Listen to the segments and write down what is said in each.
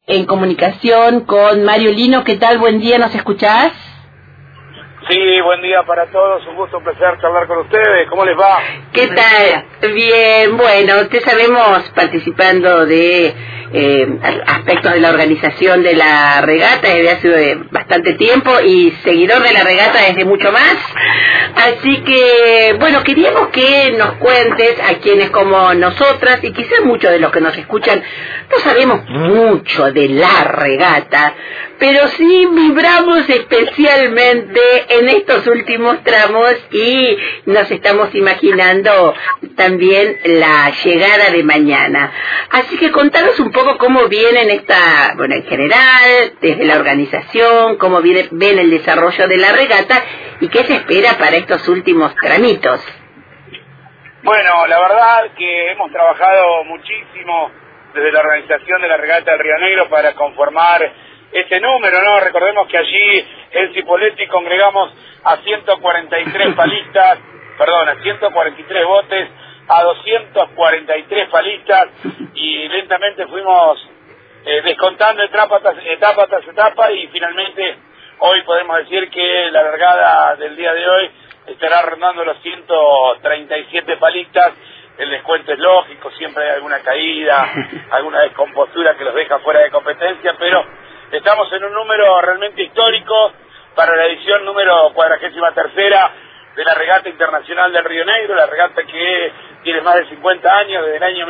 en comunicación con Mario Lino. ¿Qué tal? Buen día, ¿nos escuchás? Sí, buen día para todos, un gusto, un placer charlar con ustedes. ¿Cómo les va? ¿Qué tal? Bien, bueno, te sabemos participando de aspectos de la organización de la regata desde hace bastante tiempo y seguidor de la regata desde mucho más. Así que, bueno, queríamos que nos cuentes a quienes como nosotras, y quizás muchos de los que nos escuchan, no sabemos mucho de la regata, pero sí vibramos especialmente en estos últimos tramos y nos estamos imaginando también la llegada de mañana. Así que contanos un poco cómo vienen bueno, en general, desde la organización, cómo ven el desarrollo de la regata y qué se espera para estos últimos tramitos. Bueno, la verdad que hemos trabajado muchísimo desde la organización de la regata del Río Negro para conformar este número, ¿no? Recordemos que allí en Cipolletti congregamos a 143 palistas, perdón, a 143 botes, a 243 palistas, y lentamente fuimos descontando etapa tras etapa, y finalmente hoy podemos decir que la largada del día de hoy estará rondando los 137 palistas. El descuento es lógico, siempre hay alguna caída, alguna descompostura que los deja fuera de competencia, pero estamos en un número realmente histórico para la edición número 43ª de la Regata Internacional del Río Negro, la regata que tiene más de 50 años, desde el año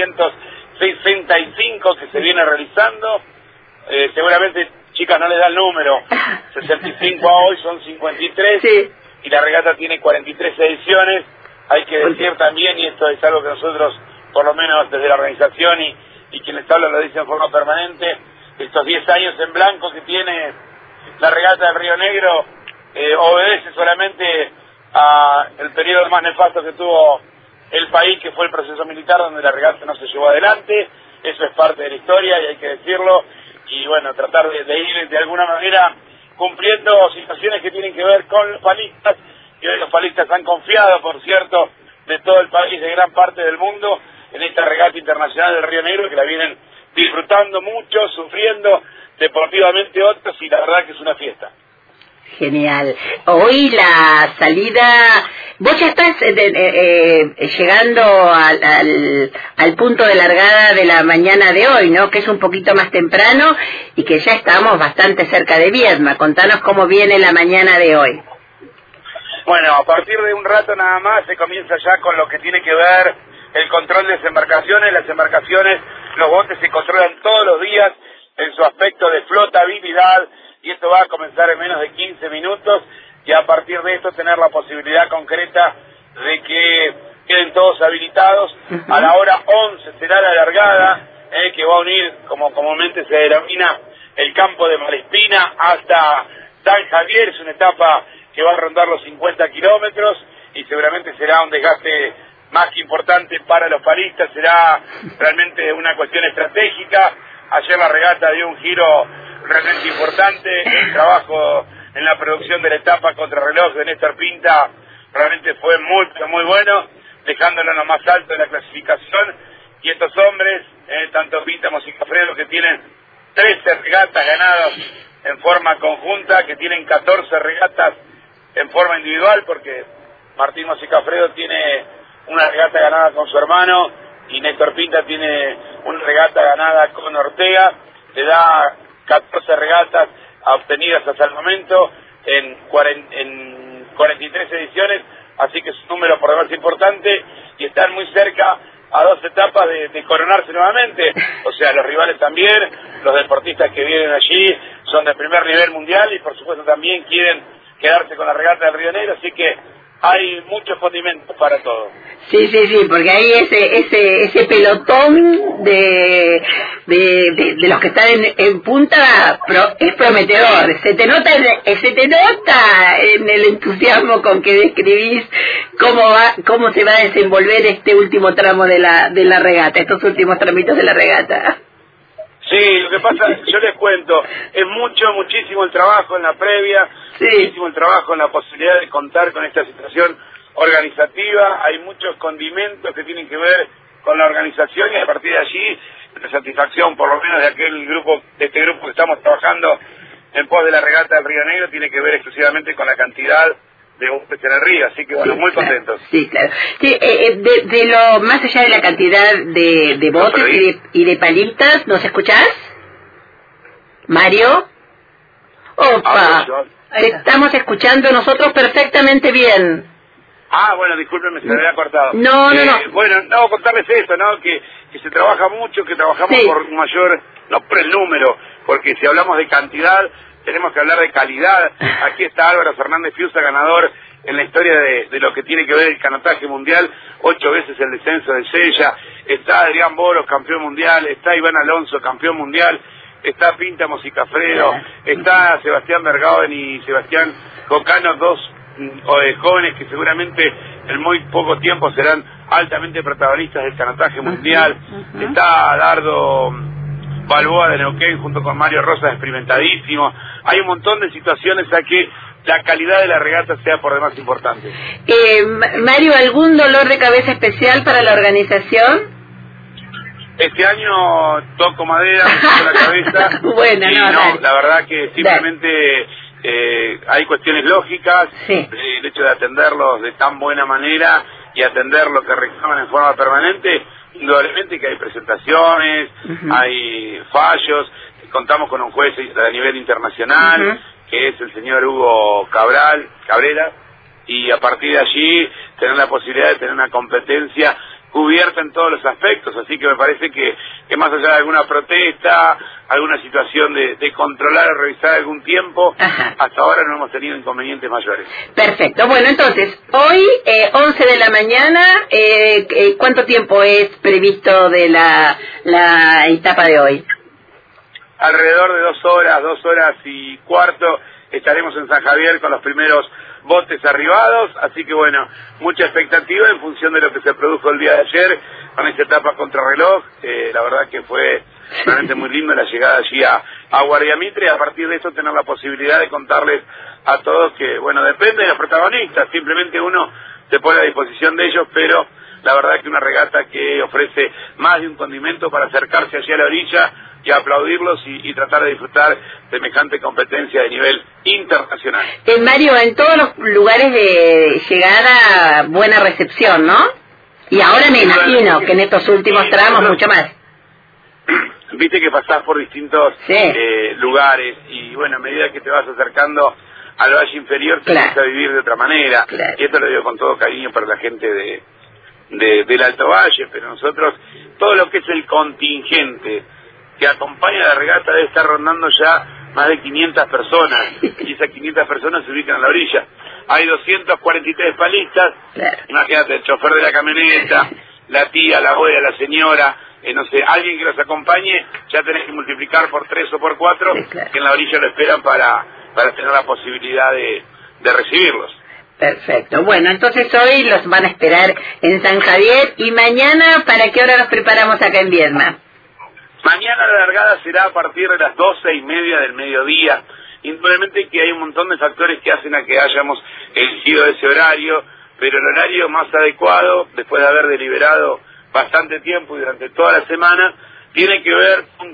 1965 que se viene realizando. Seguramente, chicas, no les da el número, 65 a hoy son 53, sí. Y la regata tiene 43 ediciones. Hay que decir también, y esto es algo que nosotros, por lo menos desde la organización y quienes hablan lo dicen en forma permanente, estos 10 años en blanco que tiene la regata del Río Negro obedece solamente a el periodo más nefasto que tuvo el país, que fue el proceso militar, donde la regata no se llevó adelante. Eso es parte de la historia y hay que decirlo, y bueno, tratar de ir de alguna manera cumpliendo situaciones que tienen que ver con los palistas, y hoy los palistas han confiado, por cierto, de todo el país, de gran parte del mundo, en esta regata internacional del Río Negro, que la vienen disfrutando mucho, sufriendo deportivamente otros, y la verdad que es una fiesta. Genial. Hoy la salida, vos ya estás llegando al punto de largada de la mañana de hoy, ¿no? Que es un poquito más temprano y que ya estamos bastante cerca de Viedma. Contanos cómo viene la mañana de hoy. Bueno, a partir de un rato nada más se comienza ya con lo que tiene que ver el control de desembarcaciones. Las embarcaciones, los botes se controlan todos los días en su aspecto de flotabilidad, y esto va a comenzar en menos de 15 minutos, y a partir de esto tener la posibilidad concreta de que queden todos habilitados. A la hora 11 será la largada, que va a unir, como comúnmente se denomina, el campo de Malespina hasta San Javier. Es una etapa que va a rondar los 50 kilómetros, y seguramente será un desgaste más que importante para los palistas. Será realmente una cuestión estratégica. Ayer la regata dio un giro realmente importante. El trabajo en la producción de la etapa contrarreloj de Néstor Pinta realmente fue muy bueno, dejándolo en lo más alto de la clasificación. Y estos hombres, tanto Pinta como Cicafredo, que tienen 13 regatas ganadas en forma conjunta, que tienen 14 regatas en forma individual, porque Martín Mosicafredo tiene una regata ganada con su hermano y Néstor Pinta tiene una regata ganada con Ortega. Le da 14 regatas obtenidas hasta el momento en 43 ediciones, así que es un número por demás importante, y están muy cerca a 2 etapas de coronarse nuevamente. O sea, los rivales también, los deportistas que vienen allí son de primer nivel mundial, y por supuesto también quieren quedarse con la regata del Río Negro, así que hay muchos condimentos para todo. Sí, porque hay ese pelotón de los que están en punta, es prometedor. Se te nota en el entusiasmo con que describís cómo se va a desenvolver este último tramo de la regata, estos últimos tramitos de la regata. Sí, lo que pasa, yo les cuento, es muchísimo el trabajo en la previa, sí. Muchísimo el trabajo en la posibilidad de contar con esta situación organizativa. Hay muchos condimentos que tienen que ver con la organización, y a partir de allí la satisfacción, por lo menos de este grupo que estamos trabajando en pos de la regata del Río Negro, tiene que ver exclusivamente con la cantidad de botes en el río, así que bueno, sí, muy claro, contentos. Sí, claro. Sí, de lo más allá de la cantidad de botes y de palistas, ¿nos escuchás? Mario. Opa, estamos escuchando nosotros perfectamente bien. Bueno, discúlpenme, se me había cortado. No. Bueno, no, contarles esto, ¿no? Que se trabaja mucho, que trabajamos por mayor, no por el número, porque si hablamos de cantidad, tenemos que hablar de calidad. Aquí está Álvaro Fernández Fiusa, ganador en la historia de lo que tiene que ver el canotaje mundial, 8 veces el descenso de Sella. Está Adrián Boros, campeón mundial. Está Iván Alonso, campeón mundial. Está Pinta Mosicafredo. Está Sebastián Bergauen y Sebastián Cocano, dos jóvenes que seguramente en muy poco tiempo serán altamente protagonistas del canotaje mundial. Está Dardo Balboa de Neuquén junto con Mario Rosas, experimentadísimo. Hay un montón de situaciones a que la calidad de la regata sea por demás importante. Mario, ¿algún dolor de cabeza especial para la organización? Este año toco madera, me toco la cabeza. Bueno, la verdad que simplemente hay cuestiones lógicas, el hecho de atenderlos de tan buena manera y atender lo que reclaman en forma permanente. Indudablemente que hay presentaciones, hay fallos, contamos con un juez a nivel internacional, que es el señor Hugo Cabrera, y a partir de allí tener la posibilidad de tener una competencia cubierta en todos los aspectos, así que me parece que más allá de alguna protesta, alguna situación de controlar o revisar algún tiempo, hasta ahora no hemos tenido inconvenientes mayores. Perfecto, bueno, entonces, hoy, 11 de la mañana, ¿cuánto tiempo es previsto de la etapa de hoy? Alrededor de 2 horas y cuarto, estaremos en San Javier con los primeros botes arribados, así que bueno, mucha expectativa en función de lo que se produjo el día de ayer con esta etapa contrarreloj. La verdad que fue realmente muy lindo la llegada allí a Guardiamitre, y a partir de eso tener la posibilidad de contarles a todos que, bueno, depende de los protagonistas, simplemente uno se pone a disposición de ellos, pero la verdad que una regata que ofrece más de un condimento para acercarse allí a la orilla y aplaudirlos y tratar de disfrutar semejante competencia de nivel internacional. Mario, en todos los lugares de llegada, buena recepción, ¿no? Y ahora me imagino que en estos últimos tramos mucho más. Viste que pasás por distintos lugares y bueno, a medida que te vas acercando al valle inferior te vas a vivir de otra manera. Y esto lo digo con todo cariño para la gente del Alto Valle, pero nosotros, todo lo que es el contingente que acompaña a la regata debe estar rondando ya más de 500 personas, y esas 500 personas se ubican a la orilla. Hay 243 palistas, imagínate, el chofer de la camioneta, la tía, la abuela, la señora, no sé, alguien que los acompañe, ya tenés que multiplicar por 3 o por 4, que en la orilla lo esperan para tener la posibilidad de recibirlos. Perfecto, bueno, entonces hoy los van a esperar en San Javier, y mañana, ¿para qué hora nos preparamos acá en Viedma? Mañana la largada será a partir de las 12:30 del mediodía. Indudablemente que hay un montón de factores que hacen a que hayamos elegido ese horario, pero el horario más adecuado, después de haber deliberado bastante tiempo y durante toda la semana, tiene que ver con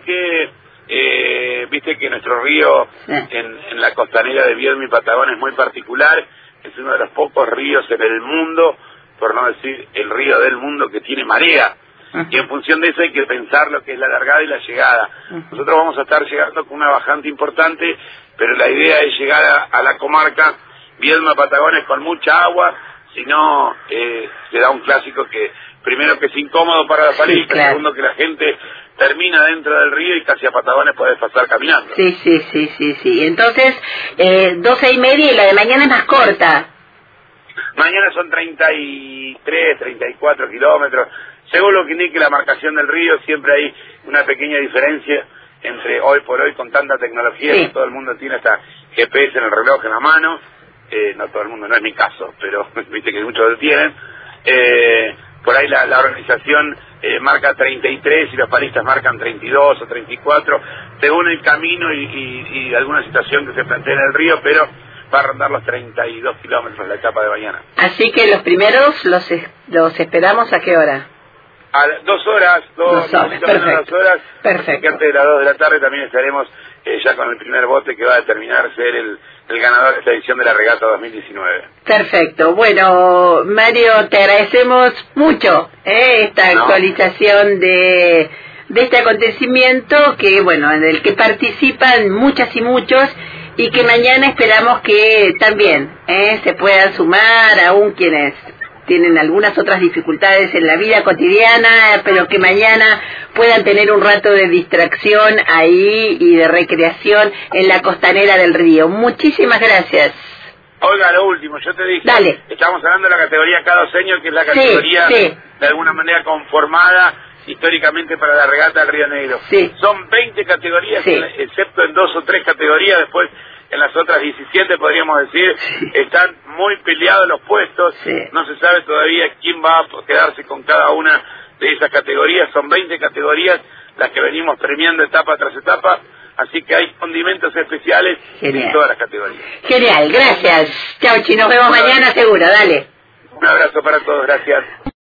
que, viste que nuestro río en la costanera de Viedma y Patagones es muy particular, es uno de los pocos ríos en el mundo, por no decir el río del mundo, que tiene marea. Y en función de eso hay que pensar lo que es la largada y la llegada. Nosotros vamos a estar llegando con una bajante importante, pero la idea es llegar a la comarca Viedma Patagones con mucha agua, si no se da un clásico que primero que es incómodo para la palista, segundo que la gente termina dentro del río y casi a Patagones puedes pasar caminando. Sí. Entonces, 12:30, y la de mañana es más corta. Mañana son 33, 34 kilómetros. Según lo que indique la marcación del río, siempre hay una pequeña diferencia entre hoy por hoy con tanta tecnología, que todo el mundo tiene hasta GPS en el reloj en la mano, no todo el mundo, no es mi caso, pero viste que muchos lo tienen. Por ahí la organización marca 33 y los palistas marcan 32 o 34, según el camino y alguna situación que se plantea en el río, pero va a rondar los 32 kilómetros la etapa de mañana. Así que los primeros los esperamos, ¿a qué hora? a 2 horas, dos horas, perfecto. 2 horas, Perfecto. que antes de las 2 de la tarde también estaremos ya con el primer bote que va a determinar ser el ganador de esta edición de la regata 2019. Perfecto. Bueno, Mario, te agradecemos mucho esta actualización de este acontecimiento que, bueno, en el que participan muchas y muchos, y que mañana esperamos que también se puedan sumar aún quienes tienen algunas otras dificultades en la vida cotidiana, pero que mañana puedan tener un rato de distracción ahí y de recreación en la costanera del río. Muchísimas gracias. Olga, lo último, yo te dije, Dale. Estamos hablando de la categoría K2, que es la categoría de alguna manera conformada históricamente para la regata del Río Negro. Sí. Son 20 categorías, excepto en 2 o 3 categorías, después en las otras 17 podríamos decir, están muy peleados los puestos, no se sabe todavía quién va a quedarse con cada una de esas categorías, son 20 categorías las que venimos premiando etapa tras etapa, así que hay condimentos especiales en todas las categorías. Genial, gracias. Chao, Chi, nos vemos mañana seguro, dale. Un abrazo para todos, gracias.